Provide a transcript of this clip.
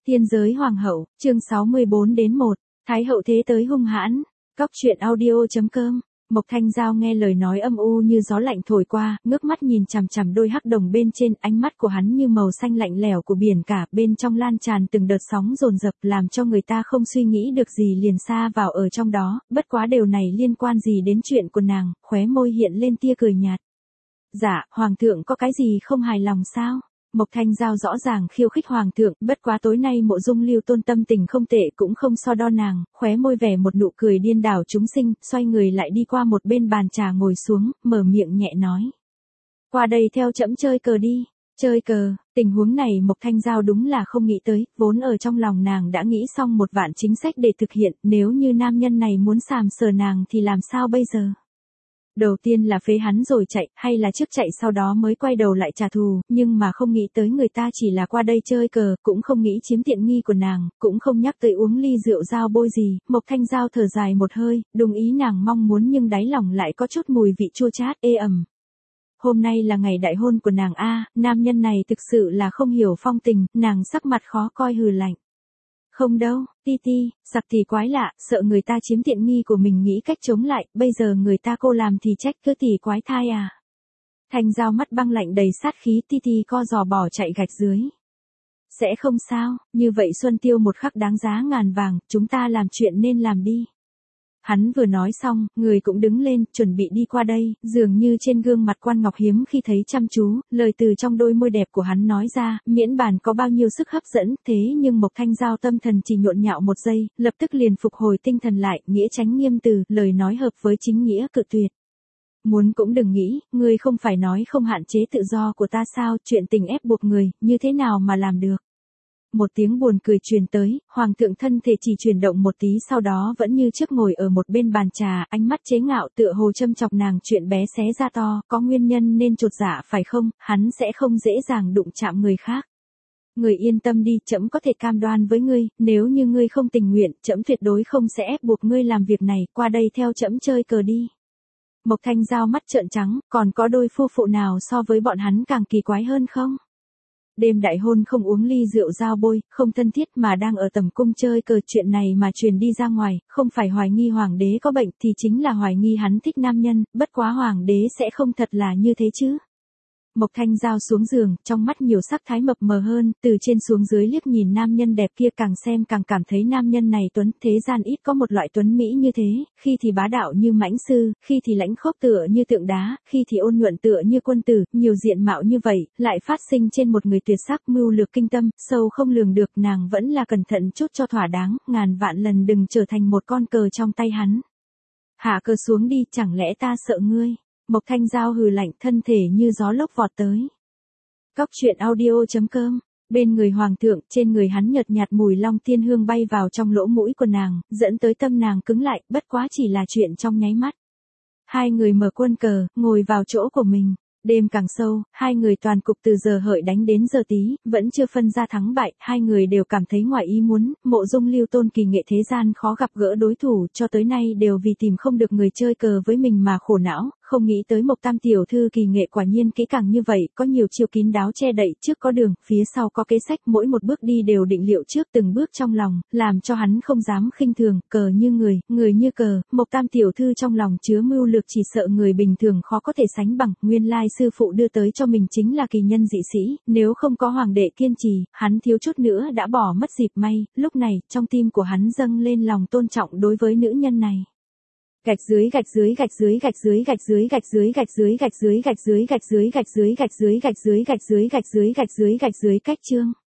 Tiên giới hoàng hậu, chương 64-1, Thái hậu thế tới hung hãn. Cóc truyện audio.com. Mộc Thanh Giao nghe lời nói âm u như gió lạnh thổi qua, ngước mắt nhìn chằm chằm đôi hắc đồng bên trên, ánh mắt của hắn như màu xanh lạnh lẽo của biển cả, bên trong lan tràn từng đợt sóng dồn dập làm cho người ta không suy nghĩ được gì liền xa vào ở trong đó, bất quá điều này liên quan gì đến chuyện của nàng, khóe môi hiện lên tia cười nhạt. Dạ, hoàng thượng có cái gì không hài lòng sao? Mộc Thanh Giao rõ ràng khiêu khích hoàng thượng, bất quá tối nay Mộ Dung Lưu Tôn tâm tình không tệ cũng không so đo nàng, khóe môi vẻ một nụ cười điên đảo chúng sinh, xoay người lại đi qua một bên bàn trà ngồi xuống, mở miệng nhẹ nói. Qua đây theo trẫm chơi cờ đi. Chơi cờ, tình huống này Mộc Thanh Giao đúng là không nghĩ tới, vốn ở trong lòng nàng đã nghĩ xong một vạn chính sách để thực hiện, nếu như nam nhân này muốn sàm sờ nàng thì làm sao bây giờ? Đầu tiên là phế hắn rồi chạy, hay là trước chạy sau đó mới quay đầu lại trả thù, nhưng mà không nghĩ tới người ta chỉ là qua đây chơi cờ, cũng không nghĩ chiếm tiện nghi của nàng, cũng không nhắc tới uống ly rượu dao bôi gì, Mộc Thanh Giao thở dài một hơi, đồng ý nàng mong muốn nhưng đáy lòng lại có chút mùi vị chua chát ê ẩm. Hôm nay là ngày đại hôn của nàng nam nhân này thực sự là không hiểu phong tình, nàng sắc mặt khó coi hừ lạnh. Không đâu, Ti, sặc thì quái lạ, sợ người ta chiếm tiện nghi của mình nghĩ cách chống lại, bây giờ người ta cô làm thì trách cứ tỉ quái thai à. Thanh Giao mắt băng lạnh đầy sát khí, Ti co giò bỏ chạy gạch dưới. Sẽ không sao, như vậy Xuân Tiêu một khắc đáng giá ngàn vàng, chúng ta làm chuyện nên làm đi. Hắn vừa nói xong, người cũng đứng lên, chuẩn bị đi qua đây, dường như trên gương mặt Quan Ngọc hiếm khi thấy chăm chú, lời từ trong đôi môi đẹp của hắn nói ra, miễn bàn có bao nhiêu sức hấp dẫn, thế nhưng Mộc Thanh Giao tâm thần chỉ nhộn nhạo một giây, lập tức liền phục hồi tinh thần lại, nghĩa tránh nghiêm từ, lời nói hợp với chính nghĩa cự tuyệt. Muốn cũng đừng nghĩ, ngươi không phải nói không hạn chế tự do của ta sao, chuyện tình ép buộc người, như thế nào mà làm được. Một tiếng buồn cười truyền tới, hoàng thượng thân thể chỉ chuyển động một tí sau đó vẫn như trước ngồi ở một bên bàn trà, ánh mắt chế ngạo tựa hồ châm chọc nàng chuyện bé xé ra to, có nguyên nhân nên chột dạ phải không, hắn sẽ không dễ dàng đụng chạm người khác. Người yên tâm đi, trẫm có thể cam đoan với ngươi, nếu như ngươi không tình nguyện, trẫm tuyệt đối không sẽ ép buộc ngươi làm việc này, qua đây theo trẫm chơi cờ đi. Mộc Thanh Giao mắt trợn trắng, còn có đôi phu phụ nào so với bọn hắn càng kỳ quái hơn không? Đêm đại hôn không uống ly rượu dao bôi, không thân thiết mà đang ở tầm cung chơi cờ, chuyện này mà truyền đi ra ngoài, không phải hoài nghi hoàng đế có bệnh thì chính là hoài nghi hắn thích nam nhân, bất quá hoàng đế sẽ không thật là như thế chứ. Mộc Thanh Giao xuống giường, trong mắt nhiều sắc thái mập mờ hơn, từ trên xuống dưới liếc nhìn nam nhân đẹp kia, càng xem càng cảm thấy nam nhân này tuấn, thế gian ít có một loại tuấn mỹ như thế, khi thì bá đạo như mãnh sư, khi thì lãnh khốc tựa như tượng đá, khi thì ôn nhuận tựa như quân tử, nhiều diện mạo như vậy, lại phát sinh trên một người tuyệt sắc, mưu lược kinh tâm, sâu không lường được, nàng vẫn là cẩn thận chút cho thỏa đáng, ngàn vạn lần đừng trở thành một con cờ trong tay hắn. Hạ cờ xuống đi, chẳng lẽ ta sợ ngươi? Mộc Thanh Giao hừ lạnh, thân thể như gió lốc vọt tới. Cóc truyện audio.com. Bên người hoàng thượng, trên người hắn nhợt nhạt mùi long tiên hương bay vào trong lỗ mũi của nàng, dẫn tới tâm nàng cứng lại, bất quá chỉ là chuyện trong nháy mắt. Hai người mở quân cờ, ngồi vào chỗ của mình. Đêm càng sâu, hai người toàn cục từ giờ hợi đánh đến giờ tí, vẫn chưa phân ra thắng bại, hai người đều cảm thấy ngoài ý muốn, Mộ Dung Lưu Tôn kỳ nghệ thế gian khó gặp gỡ đối thủ, cho tới nay đều vì tìm không được người chơi cờ với mình mà khổ não, không nghĩ tới Mộc Tam tiểu thư kỳ nghệ quả nhiên kỹ càng như vậy, có nhiều chiêu kín đáo che đậy, trước có đường, phía sau có kế sách, mỗi một bước đi đều định liệu trước từng bước trong lòng, làm cho hắn không dám khinh thường, cờ như người, người như cờ, Mộc Tam tiểu thư trong lòng chứa mưu lược chỉ sợ người bình thường khó có thể sánh bằng, nguyên lai sư phụ đưa tới cho mình chính là kỳ nhân dị sĩ, nếu không có hoàng đệ kiên trì, hắn thiếu chút nữa đã bỏ mất dịp may, lúc này, trong tim của hắn dâng lên lòng tôn trọng đối với nữ nhân này. Gạch dưới gạch dưới gạch dưới gạch dưới gạch dưới gạch dưới gạch dưới gạch dưới gạch dưới gạch dưới gạch dưới gạch dưới gạch dưới gạch dưới gạch dưới gạch dưới gạch dưới cách chương.